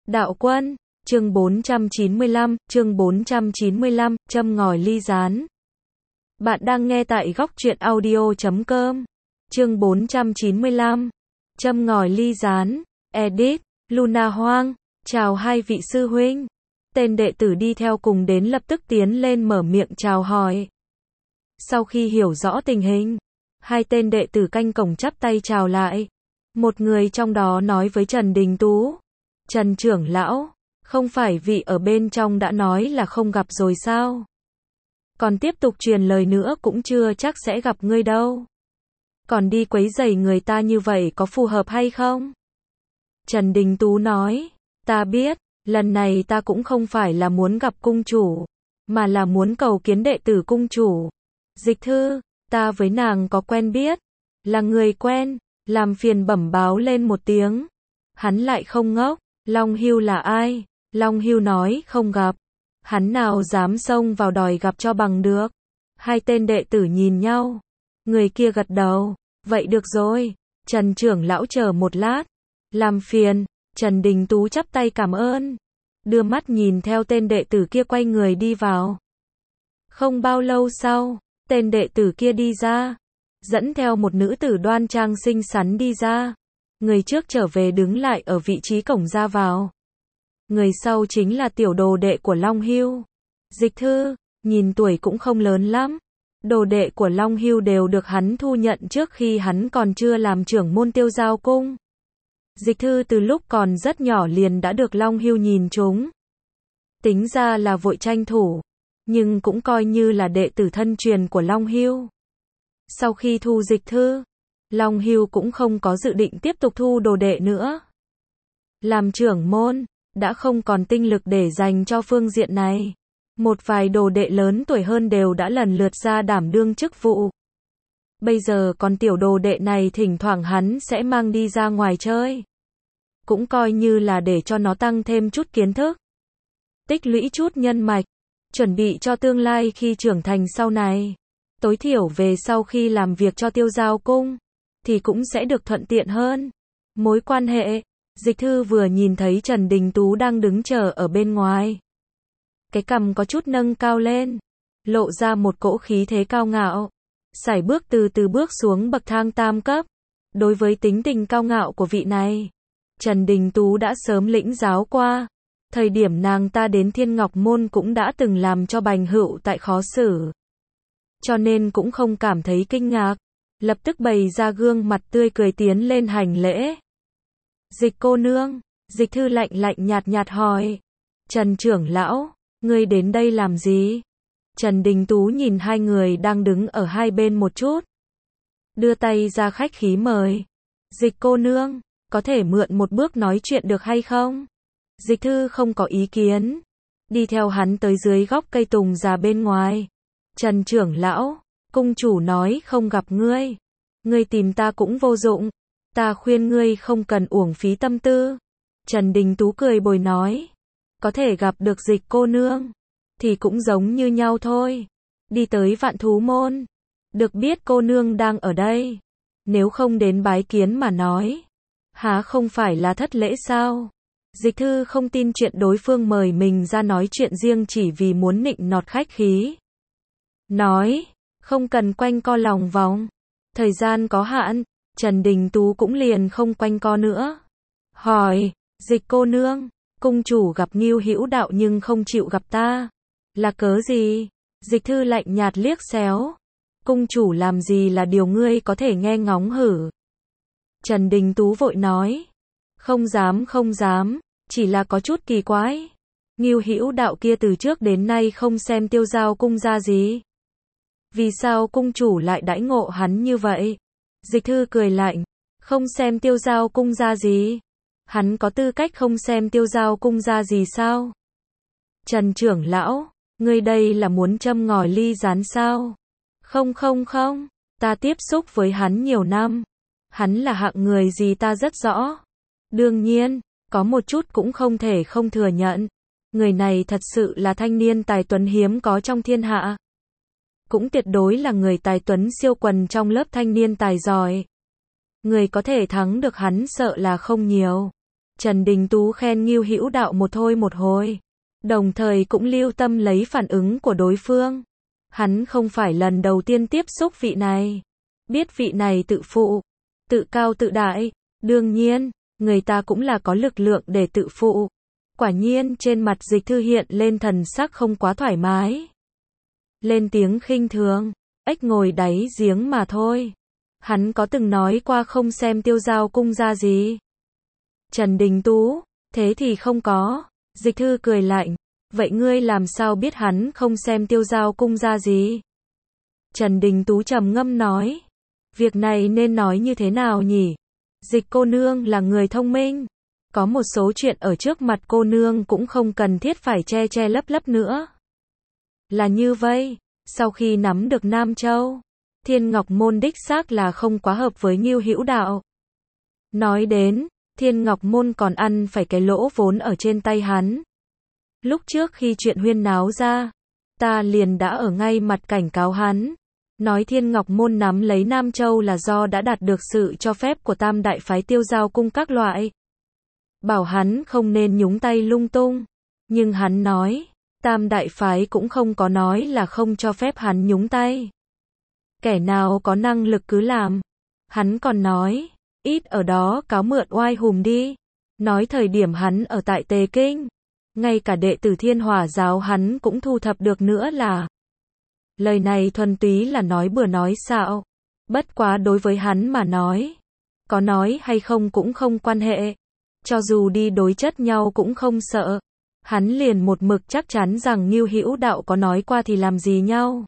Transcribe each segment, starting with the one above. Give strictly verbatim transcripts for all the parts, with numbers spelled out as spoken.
Đạo Quân, chương bốn trăm chín mươi lăm, chương bốn trăm chín mươi lăm, châm ngòi ly gián. Bạn đang nghe tại góc truyện audio chấm com. Chương bốn trăm chín mươi lăm, châm ngòi ly gián. Edit, Luna Hoang, chào hai vị sư huynh. Tên đệ tử đi theo cùng đến lập tức tiến lên mở miệng chào hỏi. Sau khi hiểu rõ tình hình, hai tên đệ tử canh cổng chắp tay chào lại. Một người trong đó nói với Trần Đình Tú: Trần trưởng lão, không phải vị ở bên trong đã nói là không gặp rồi sao? Còn tiếp tục truyền lời nữa cũng chưa chắc sẽ gặp ngươi đâu. Còn đi quấy rầy người ta như vậy có phù hợp hay không? Trần Đình Tú nói, ta biết, lần này ta cũng không phải là muốn gặp cung chủ, mà là muốn cầu kiến đệ tử cung chủ. Dịch Thư, ta với nàng có quen biết, là người quen, làm phiền bẩm báo lên một tiếng. Hắn lại không ngốc, Long Hưu là ai? Long Hưu nói không gặp. Hắn nào dám xông vào đòi gặp cho bằng được. Hai tên đệ tử nhìn nhau. Người kia gật đầu. Vậy được rồi. Trần trưởng lão chờ một lát. Làm phiền. Trần Đình Tú chắp tay cảm ơn. Đưa mắt nhìn theo tên đệ tử kia quay người đi vào. Không bao lâu sau, tên đệ tử kia đi ra. Dẫn theo một nữ tử đoan trang xinh xắn đi ra. Người trước trở về đứng lại ở vị trí cổng ra vào. Người sau chính là tiểu đồ đệ của Long Hưu. Dịch Thư, nhìn tuổi cũng không lớn lắm. Đồ đệ của Long Hưu đều được hắn thu nhận trước khi hắn còn chưa làm trưởng môn Tiêu Giao Cung. Dịch Thư từ lúc còn rất nhỏ liền đã được Long Hưu nhìn trúng. Tính ra là vội tranh thủ, nhưng cũng coi như là đệ tử thân truyền của Long Hưu. Sau khi thu Dịch Thư, Long Hưu cũng không có dự định tiếp tục thu đồ đệ nữa. Làm trưởng môn, đã không còn tinh lực để dành cho phương diện này. Một vài đồ đệ lớn tuổi hơn đều đã lần lượt ra đảm đương chức vụ. Bây giờ còn tiểu đồ đệ này thỉnh thoảng hắn sẽ mang đi ra ngoài chơi. Cũng coi như là để cho nó tăng thêm chút kiến thức. Tích lũy chút nhân mạch. Chuẩn bị cho tương lai khi trưởng thành sau này. Tối thiểu về sau khi làm việc cho Tiêu Giao Cung, thì cũng sẽ được thuận tiện hơn. Mối quan hệ. Dịch Thư vừa nhìn thấy Trần Đình Tú đang đứng chờ ở bên ngoài. Cái cằm có chút nâng cao lên. Lộ ra một cỗ khí thế cao ngạo. Sải bước từ từ bước xuống bậc thang tam cấp. Đối với tính tình cao ngạo của vị này, Trần Đình Tú đã sớm lĩnh giáo qua. Thời điểm nàng ta đến Thiên Ngọc Môn cũng đã từng làm cho Bành Hựu tại khó xử. Cho nên cũng không cảm thấy kinh ngạc. Lập tức bày ra gương mặt tươi cười tiến lên hành lễ. Dịch cô nương, Dịch Thư lạnh lạnh nhạt nhạt hỏi. Trần trưởng lão, ngươi đến đây làm gì? Trần Đình Tú nhìn hai người đang đứng ở hai bên một chút. Đưa tay ra khách khí mời. Dịch cô nương, có thể mượn một bước nói chuyện được hay không? Dịch Thư không có ý kiến. Đi theo hắn tới dưới góc cây tùng già bên ngoài. Trần trưởng lão, cung chủ nói không gặp ngươi. Ngươi tìm ta cũng vô dụng. Ta khuyên ngươi không cần uổng phí tâm tư. Trần Đình Tú cười bồi nói. Có thể gặp được Dịch cô nương, thì cũng giống như nhau thôi. Đi tới Vạn Thú Môn. Được biết cô nương đang ở đây. Nếu không đến bái kiến mà nói, há không phải là thất lễ sao? Dịch Thư không tin chuyện đối phương mời mình ra nói chuyện riêng chỉ vì muốn nịnh nọt khách khí. Nói, không cần quanh co lòng vòng. Thời gian có hạn. Trần Đình Tú cũng liền không quanh co nữa. Hỏi, Dịch cô nương, cung chủ gặp Ngưu Hữu Đạo nhưng không chịu gặp ta. Là cớ gì? Dịch Thư lạnh nhạt liếc xéo. Cung chủ làm gì là điều ngươi có thể nghe ngóng hử? Trần Đình Tú vội nói. Không dám không dám, chỉ là có chút kỳ quái. Ngưu Hữu Đạo kia từ trước đến nay không xem Tiêu Giao Cung ra gì. Vì sao cung chủ lại đãi ngộ hắn như vậy? Dịch Thư cười lạnh. Không xem Tiêu Giao Cung ra gì? Hắn có tư cách không xem Tiêu Giao Cung ra gì sao? Trần trưởng lão, ngươi đây là muốn châm ngòi ly gián sao? Không không không, ta tiếp xúc với hắn nhiều năm. Hắn là hạng người gì ta rất rõ. Đương nhiên, có một chút cũng không thể không thừa nhận. Người này thật sự là thanh niên tài tuấn hiếm có trong thiên hạ. Cũng tuyệt đối là người tài tuấn siêu quần trong lớp thanh niên tài giỏi. Người có thể thắng được hắn sợ là không nhiều. Trần Đình Tú khen Ngưu Hữu Đạo một thôi một hồi, đồng thời cũng lưu tâm lấy phản ứng của đối phương. Hắn không phải lần đầu tiên tiếp xúc vị này, biết vị này tự phụ, tự cao tự đại, đương nhiên, người ta cũng là có lực lượng để tự phụ. Quả nhiên trên mặt Dịch Thư hiện lên thần sắc không quá thoải mái. Lên tiếng khinh thường, ếch ngồi đáy giếng mà thôi. Hắn có từng nói qua không xem Tiêu Giao cung ra gì? Trần Đình Tú, thế thì không có. Dịch Thư cười lạnh, vậy ngươi làm sao biết hắn không xem Tiêu Giao cung ra gì? Trần Đình Tú trầm ngâm nói, việc này nên nói như thế nào nhỉ? Dịch cô nương là người thông minh, có một số chuyện ở trước mặt cô nương cũng không cần thiết phải che che lấp lấp nữa. Là như vậy, sau khi nắm được Nam Châu, Thiên Ngọc Môn đích xác là không quá hợp với Ngưu Hữu Đạo. Nói đến, Thiên Ngọc Môn còn ăn phải cái lỗ vốn ở trên tay hắn. Lúc trước khi chuyện huyên náo ra, ta liền đã ở ngay mặt cảnh cáo hắn, nói Thiên Ngọc Môn nắm lấy Nam Châu là do đã đạt được sự cho phép của Tam Đại Phái Tiêu Giao cung các loại. Bảo hắn không nên nhúng tay lung tung, nhưng hắn nói, Tam Đại Phái cũng không có nói là không cho phép hắn nhúng tay. Kẻ nào có năng lực cứ làm. Hắn còn nói, ít ở đó cáo mượn oai hùm đi. Nói thời điểm hắn ở tại Tề Kinh, ngay cả đệ tử Thiên Hỏa giáo hắn cũng thu thập được nữa là. Lời này thuần túy là nói bừa nói xạo. Bất quá đối với hắn mà nói, có nói hay không cũng không quan hệ. Cho dù đi đối chất nhau cũng không sợ. Hắn liền một mực chắc chắn rằng Ngưu Hữu Đạo có nói qua thì làm gì nhau.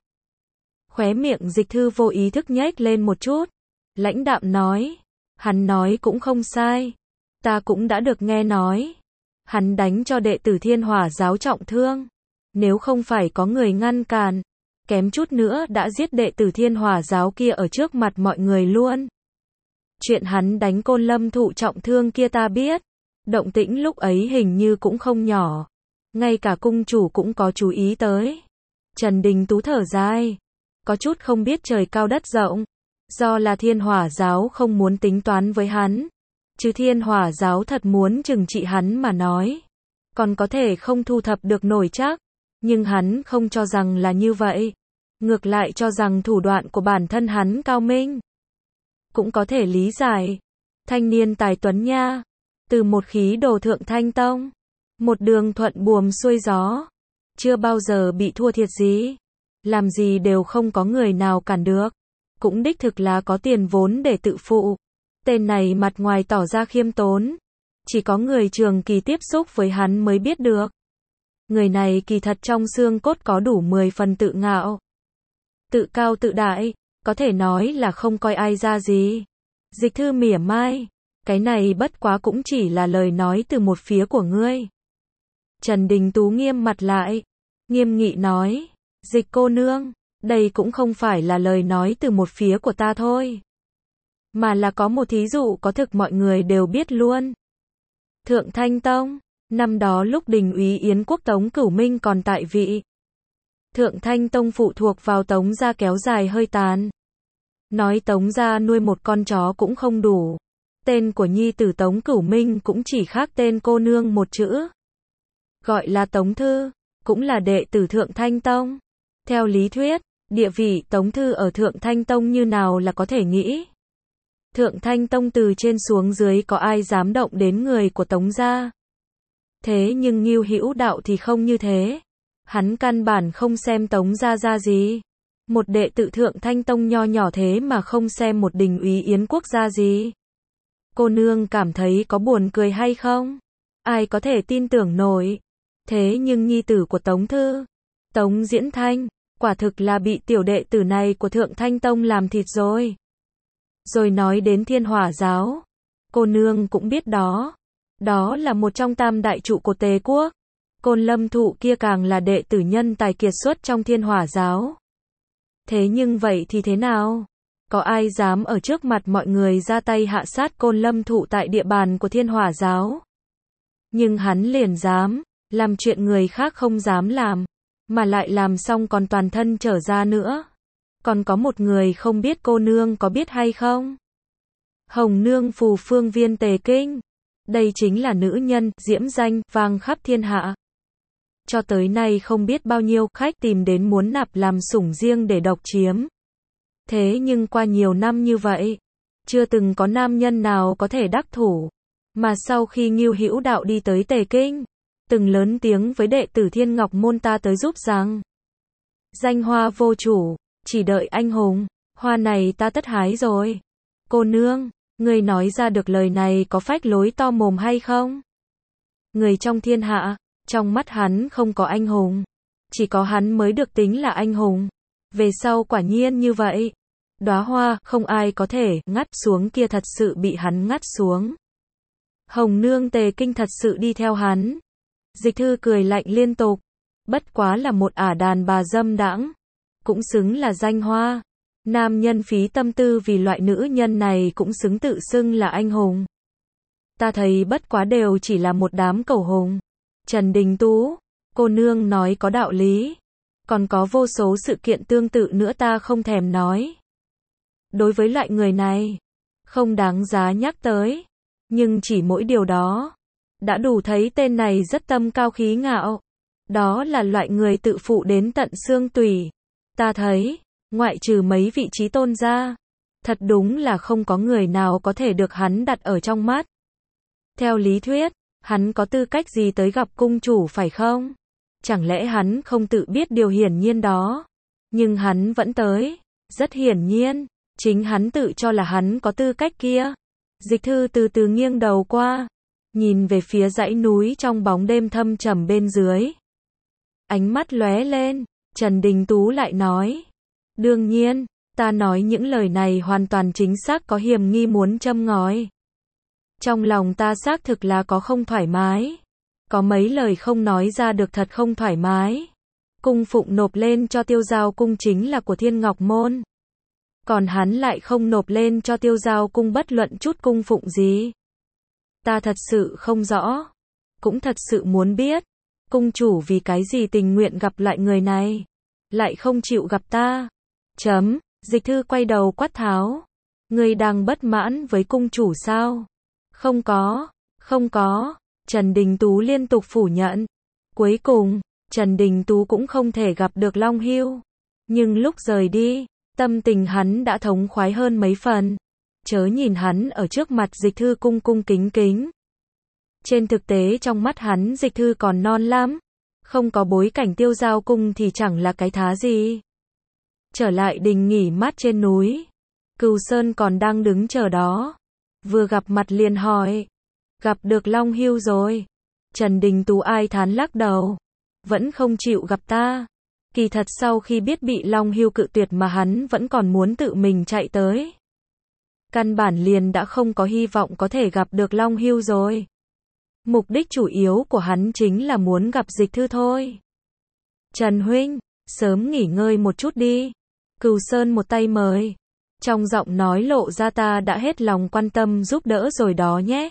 Khóe miệng Dịch Thư vô ý thức nhếch lên một chút, lãnh đạm nói, hắn nói cũng không sai, ta cũng đã được nghe nói, hắn đánh cho đệ tử Thiên Hỏa giáo trọng thương, nếu không phải có người ngăn cản, kém chút nữa đã giết đệ tử Thiên Hỏa giáo kia ở trước mặt mọi người luôn. Chuyện hắn đánh Côn Lâm thụ trọng thương kia ta biết, động tĩnh lúc ấy hình như cũng không nhỏ, ngay cả cung chủ cũng có chú ý tới. Trần Đình Tú thở dài, có chút không biết trời cao đất rộng, do là Thiên Hỏa giáo không muốn tính toán với hắn, chứ Thiên Hỏa giáo thật muốn trừng trị hắn mà nói, còn có thể không thu thập được nổi chắc, nhưng hắn không cho rằng là như vậy, ngược lại cho rằng thủ đoạn của bản thân hắn cao minh. Cũng có thể lý giải, thanh niên tài tuấn nha, từ một khí đồ thượng thanh tông, một đường thuận buồm xuôi gió, chưa bao giờ bị thua thiệt gì, làm gì đều không có người nào cản được, cũng đích thực là có tiền vốn để tự phụ. Tên này mặt ngoài tỏ ra khiêm tốn, chỉ có người trường kỳ tiếp xúc với hắn mới biết được. Người này kỳ thật trong xương cốt có đủ mười phần tự ngạo, tự cao tự đại, có thể nói là không coi ai ra gì. Dịch Thư mỉa mai, cái này bất quá cũng chỉ là lời nói từ một phía của ngươi. Trần Đình Tú nghiêm mặt lại, nghiêm nghị nói, Dịch cô nương, đây cũng không phải là lời nói từ một phía của ta thôi, mà là có một thí dụ có thực mọi người đều biết luôn. Thượng Thanh Tông, năm đó lúc đình úy Yến quốc Tống Cửu Minh còn tại vị, Thượng Thanh Tông phụ thuộc vào Tống gia kéo dài hơi tàn. Nói Tống gia nuôi một con chó cũng không đủ. Tên của nhi tử Tống Cửu Minh cũng chỉ khác tên cô nương một chữ. Gọi là Tống Thư, cũng là đệ tử Thượng Thanh Tông. Theo lý thuyết, địa vị Tống Thư ở Thượng Thanh Tông như nào là có thể nghĩ. Thượng Thanh Tông từ trên xuống dưới có ai dám động đến người của Tống gia. Thế nhưng Ngưu Hữu Đạo thì không như thế. Hắn căn bản không xem Tống gia ra gì. Một đệ tử Thượng Thanh Tông nho nhỏ thế mà không xem một đình úy Yến quốc gia gì. Cô nương cảm thấy có buồn cười hay không? Ai có thể tin tưởng nổi. Thế nhưng nhi tử của Tống Thư, Tống Diễn Thanh, quả thực là bị tiểu đệ tử này của Thượng Thanh Tông làm thịt rồi. Rồi nói đến Thiên Hỏa giáo, cô nương cũng biết đó. Đó là một trong tam đại trụ của Tề quốc. Côn Lâm thụ kia càng là đệ tử nhân tài kiệt xuất trong Thiên Hỏa giáo. Thế nhưng vậy thì thế nào? Có ai dám ở trước mặt mọi người ra tay hạ sát Côn Lâm thụ tại địa bàn của Thiên Hỏa giáo? Nhưng hắn liền dám, làm chuyện người khác không dám làm, mà lại làm xong còn toàn thân trở ra nữa. Còn có một người không biết cô nương có biết hay không? Hồng Nương phù phương viên Tề Kinh, Đây chính là nữ nhân, diễm danh, vang khắp thiên hạ. Cho tới nay không biết bao nhiêu khách tìm đến muốn nạp làm sủng riêng để độc chiếm. Thế nhưng qua nhiều năm như vậy, chưa từng có nam nhân nào có thể đắc thủ. Mà sau khi Ngưu Hữu Đạo đi tới Tề Kinh, từng lớn tiếng với đệ tử Thiên Ngọc Môn ta tới giúp rằng: danh hoa vô chủ, chỉ đợi anh hùng, hoa này ta tất hái rồi. Cô nương, người nói ra được lời này có phách lối to mồm hay không? Người trong thiên hạ, trong mắt hắn không có anh hùng, chỉ có hắn mới được tính là anh hùng. Về sau quả nhiên như vậy, đóa hoa không ai có thể ngắt xuống kia thật sự bị hắn ngắt xuống. Hồng nương Tề Kinh thật sự đi theo hắn. Dịch Thư cười lạnh liên tục, bất quá là một ả đàn bà dâm đãng, cũng xứng là danh hoa. Nam nhân phí tâm tư vì loại nữ nhân này cũng xứng tự xưng là anh hùng. Ta thấy bất quá đều chỉ là một đám cẩu hùng. Trần Đình Tú, cô nương nói có đạo lý. Còn có vô số sự kiện tương tự nữa ta không thèm nói. Đối với loại người này, không đáng giá nhắc tới. Nhưng chỉ mỗi điều đó, đã đủ thấy tên này rất tâm cao khí ngạo. Đó là loại người tự phụ đến tận xương tủy. Ta thấy, ngoại trừ mấy vị trí tôn ra, thật đúng là không có người nào có thể được hắn đặt ở trong mắt. Theo lý thuyết, hắn có tư cách gì tới gặp cung chủ phải không? Chẳng lẽ hắn không tự biết điều hiển nhiên đó? Nhưng hắn vẫn tới. Rất hiển nhiên, chính hắn tự cho là hắn có tư cách kia. Dịch Thư từ từ nghiêng đầu qua, nhìn về phía dãy núi trong bóng đêm thâm trầm bên dưới. Ánh mắt lóe lên, Trần Đình Tú lại nói: đương nhiên, ta nói những lời này hoàn toàn chính xác có hiềm nghi muốn châm ngòi. Trong lòng ta xác thực là có không thoải mái. Có mấy lời không nói ra được thật không thoải mái. Cung phụng nộp lên cho Tiêu Giao Cung chính là của Thiên Ngọc Môn. Còn hắn lại không nộp lên cho Tiêu Giao Cung bất luận chút cung phụng gì. Ta thật sự không rõ. Cũng thật sự muốn biết. Cung chủ vì cái gì tình nguyện gặp lại người này, lại không chịu gặp ta. Chấm, Dịch Thư quay đầu quát tháo. Ngươi đang bất mãn với cung chủ sao? Không có, không có. Trần Đình Tú liên tục phủ nhận. Cuối cùng, Trần Đình Tú cũng không thể gặp được Long Hưu. Nhưng lúc rời đi, tâm tình hắn đã thống khoái hơn mấy phần. Chớ nhìn hắn ở trước mặt Dịch Thư cung cung kính kính. Trên thực tế trong mắt hắn Dịch Thư còn non lắm. Không có bối cảnh Tiêu Giao Cung thì chẳng là cái thá gì. Trở lại đình nghỉ mát trên núi, Cừu Sơn còn đang đứng chờ đó. Vừa gặp mặt liền hỏi: gặp được Long Hưu rồi? Trần Đình Tú ai thán lắc đầu. Vẫn không chịu gặp ta. Kỳ thật sau khi biết bị Long Hưu cự tuyệt mà hắn vẫn còn muốn tự mình chạy tới. Căn bản liền đã không có hy vọng có thể gặp được Long Hưu rồi. Mục đích chủ yếu của hắn chính là muốn gặp Dịch Thư thôi. Trần huynh, sớm nghỉ ngơi một chút đi. Cừu Sơn một tay mời. Trong giọng nói lộ ra ta đã hết lòng quan tâm giúp đỡ rồi đó nhé.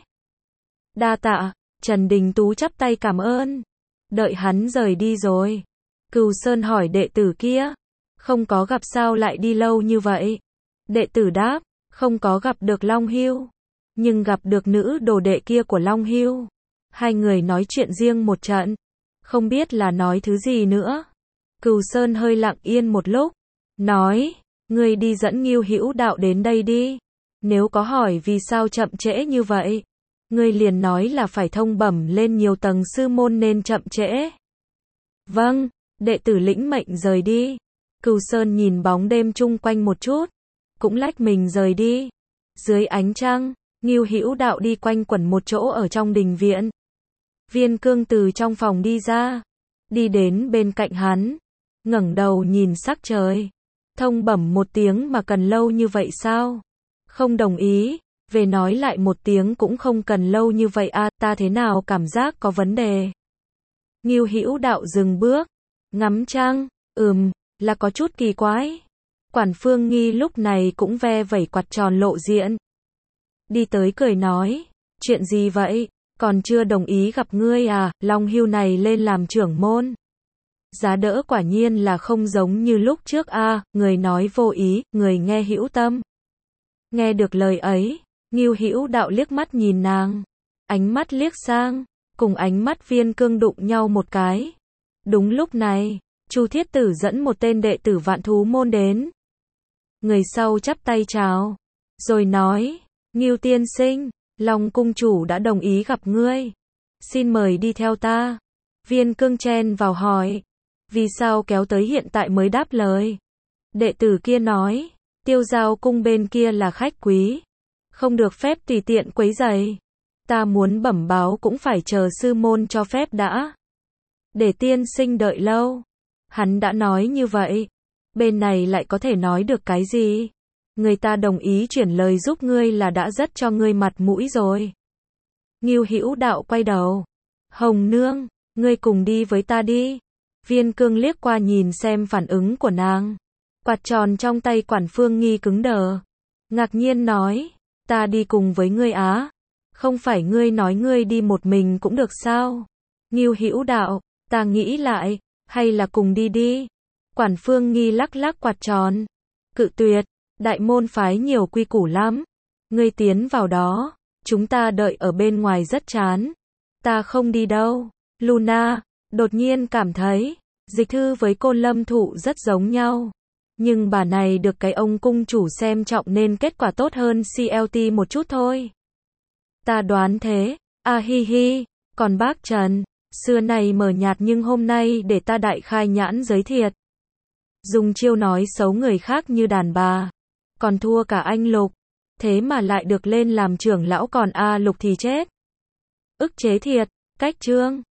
Đa tạ, Trần Đình Tú chắp tay cảm ơn. Đợi hắn rời đi rồi, Cừu Sơn hỏi đệ tử kia: không có gặp sao lại đi lâu như vậy? Đệ tử đáp: không có gặp được Long Hưu, nhưng gặp được nữ đồ đệ kia của Long Hưu. Hai người nói chuyện riêng một trận, không biết là nói thứ gì nữa. Cừu Sơn hơi lặng yên một lúc, nói: ngươi đi dẫn Ngưu Hữu Đạo đến đây đi. Nếu có hỏi vì sao chậm trễ như vậy, ngươi liền nói là phải thông bẩm lên nhiều tầng sư môn nên chậm trễ. Vâng, đệ tử lĩnh mệnh rời đi. Cừu Sơn nhìn bóng đêm chung quanh một chút, cũng lách mình rời đi. Dưới ánh trăng, Ngưu Hữu Đạo đi quanh quẩn một chỗ ở trong đình viện. Viên Cương từ trong phòng đi ra, đi đến bên cạnh hắn, ngẩng đầu nhìn sắc trời. Thông bẩm một tiếng mà cần lâu như vậy sao? Không đồng ý, về nói lại một tiếng cũng không cần lâu như vậy à, ta thế nào cảm giác có vấn đề. Ngưu Hữu Đạo dừng bước, ngắm trăng, ừm, là có chút kỳ quái. Quản Phương Nghi lúc này cũng ve vẩy quạt tròn lộ diện. Đi tới cười nói: chuyện gì vậy? Còn chưa đồng ý gặp ngươi à? Long Hưu này lên làm trưởng môn, giá đỡ quả nhiên là không giống như lúc trước a. À, người nói vô ý, người nghe hữu tâm. Nghe được lời ấy, Ngưu Hữu Đạo liếc mắt nhìn nàng, ánh mắt liếc sang, cùng ánh mắt Viên Cương đụng nhau một cái. Đúng lúc này, Chu Thiết Tử dẫn một tên đệ tử Vạn Thú môn đến. Người sau chắp tay chào, rồi nói, Ngưu tiên sinh, Long cung chủ đã đồng ý gặp ngươi. Xin mời đi theo ta. Viên Cương chen vào hỏi, vì sao kéo tới hiện tại mới đáp lời. Đệ tử kia nói, Tiêu Giao cung bên kia là khách quý, không được phép tùy tiện quấy rầy. Ta muốn bẩm báo cũng phải chờ sư môn cho phép đã. Để tiên sinh đợi lâu. Hắn đã nói như vậy, bên này lại có thể nói được cái gì? Người ta đồng ý chuyển lời giúp ngươi là đã rất cho ngươi mặt mũi rồi. Ngưu Hữu Đạo quay đầu, Hồng nương, ngươi cùng đi với ta đi. Viên Cương liếc qua nhìn xem phản ứng của nàng. Quạt tròn trong tay Quản Phương Nghi cứng đờ, ngạc nhiên nói, ta đi cùng với ngươi á? Không phải ngươi nói ngươi đi một mình cũng được sao? Ngưu Hữu Đạo, ta nghĩ lại, hay là cùng đi đi. Quản Phương Nghi lắc lắc quạt tròn, cự tuyệt, đại môn phái nhiều quy củ lắm. Ngươi tiến vào đó, chúng ta đợi ở bên ngoài rất chán. Ta không đi đâu. Luna đột nhiên cảm thấy Dịch Thư với Côn Lâm Thụ rất giống nhau, nhưng bà này được cái ông cung chủ xem trọng nên kết quả tốt hơn xê lờ tê một chút thôi. Ta đoán thế. A hi hi, còn bác Trần, xưa này mờ nhạt nhưng hôm nay để ta đại khai nhãn giới thiệt. Dùng chiêu nói xấu người khác như đàn bà, còn thua cả anh Lục, thế mà lại được lên làm trưởng lão, còn A Lục thì chết. Ức chế thiệt. Cách chương